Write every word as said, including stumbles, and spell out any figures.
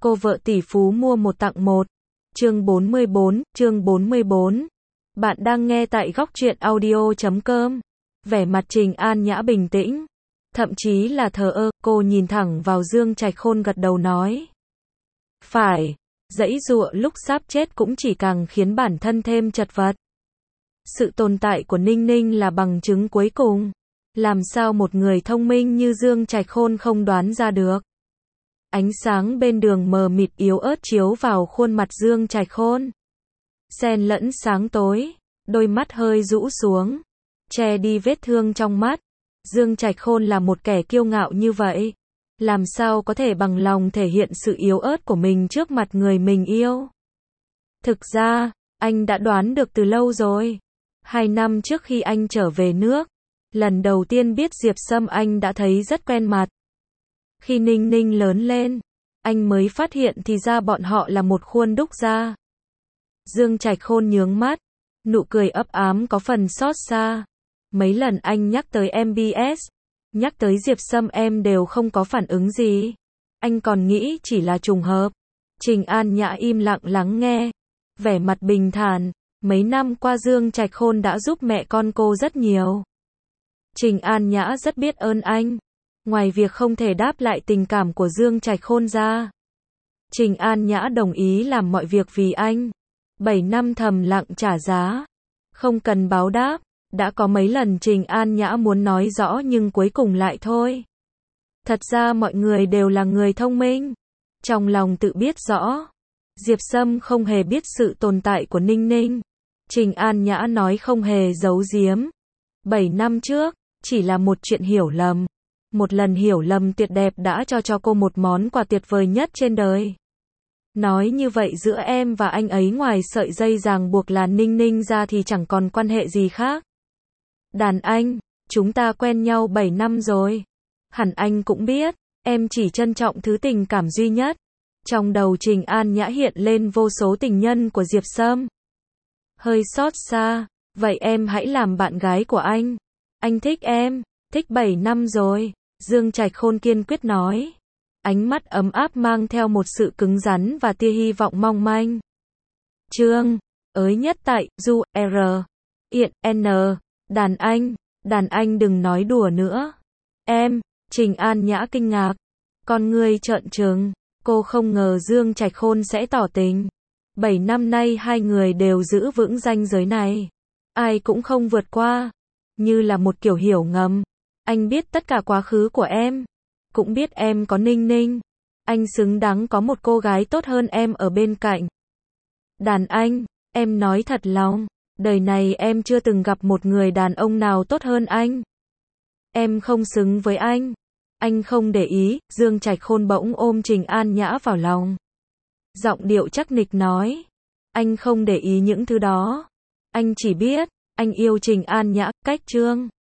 Cô vợ tỷ phú mua một tặng một. Chương bốn mươi bốn, chương bốn mươi bốn. Bạn đang nghe tại góc truyện audio chấm com. Vẻ mặt Trình An Nhã bình tĩnh, thậm chí là thờ ơ, cô nhìn thẳng vào Dương Trạch Khôn gật đầu nói. Phải, giãy giụa lúc sắp chết cũng chỉ càng khiến bản thân thêm chật vật. Sự tồn tại của Ninh Ninh là bằng chứng cuối cùng. Làm sao một người thông minh như Dương Trạch Khôn không đoán ra được. Ánh sáng bên đường mờ mịt yếu ớt chiếu vào khuôn mặt Dương Trạch Khôn. Xen lẫn sáng tối, đôi mắt hơi rũ xuống, che đi vết thương trong mắt. Dương Trạch Khôn là một kẻ kiêu ngạo như vậy, làm sao có thể bằng lòng thể hiện sự yếu ớt của mình trước mặt người mình yêu. Thực ra, anh đã đoán được từ lâu rồi. Hai năm trước khi anh trở về nước, lần đầu tiên biết Diệp Sâm anh đã thấy rất quen mặt. Khi Ninh Ninh lớn lên, anh mới phát hiện thì ra bọn họ là một khuôn đúc gia. Dương Trạch Khôn nhướng mắt, nụ cười ấp ám có phần xót xa. Mấy lần anh nhắc tới em bê ét, nhắc tới Diệp Sâm em đều không có phản ứng gì. Anh còn nghĩ chỉ là trùng hợp. Trình An Nhã im lặng lắng nghe, vẻ mặt bình thản. Mấy năm qua Dương Trạch Khôn đã giúp mẹ con cô rất nhiều. Trình An Nhã rất biết ơn anh. Ngoài việc không thể đáp lại tình cảm của Dương Trạch Khôn ra, Trình An Nhã đồng ý làm mọi việc vì anh. Bảy năm thầm lặng trả giá, không cần báo đáp. Đã có mấy lần Trình An Nhã muốn nói rõ nhưng cuối cùng lại thôi. Thật ra mọi người đều là người thông minh, trong lòng tự biết rõ. Diệp Sâm không hề biết sự tồn tại của Ninh Ninh. Trình An Nhã nói không hề giấu giếm. Bảy năm trước, chỉ là một chuyện hiểu lầm. Một lần hiểu lầm tuyệt đẹp đã cho cho cô một món quà tuyệt vời nhất trên đời. Nói như vậy giữa em và anh ấy ngoài sợi dây ràng buộc là Ninh Ninh ra thì chẳng còn quan hệ gì khác. Đàn anh, chúng ta quen nhau bảy năm rồi. Hẳn anh cũng biết, em chỉ trân trọng thứ tình cảm duy nhất. Trong đầu Trình An Nhã hiện lên vô số tình nhân của Diệp Sâm. Hơi xót xa, vậy em hãy làm bạn gái của anh. Anh thích em, thích bảy năm rồi. Dương Trạch Khôn kiên quyết nói. Ánh mắt ấm áp mang theo một sự cứng rắn và tia hy vọng mong manh. Chương, ới nhất tại, Du, R. Hiện, N. Đàn anh, đàn anh đừng nói đùa nữa. Em, Trình An Nhã kinh ngạc. Con ngươi trợn trừng, cô không ngờ Dương Trạch Khôn sẽ tỏ tình. Bảy năm nay hai người đều giữ vững ranh giới này. Ai cũng không vượt qua. Như là một kiểu hiểu ngầm. Anh biết tất cả quá khứ của em. Cũng biết em có Ninh Ninh. Anh xứng đáng có một cô gái tốt hơn em ở bên cạnh. Đàn anh, em nói thật lòng. Đời này em chưa từng gặp một người đàn ông nào tốt hơn anh. Em không xứng với anh. Anh không để ý. Dương Trạch Khôn bỗng ôm Trình An Nhã vào lòng. Giọng điệu chắc nịch nói. Anh không để ý những thứ đó. Anh chỉ biết, anh yêu Trình An Nhã, cách chương.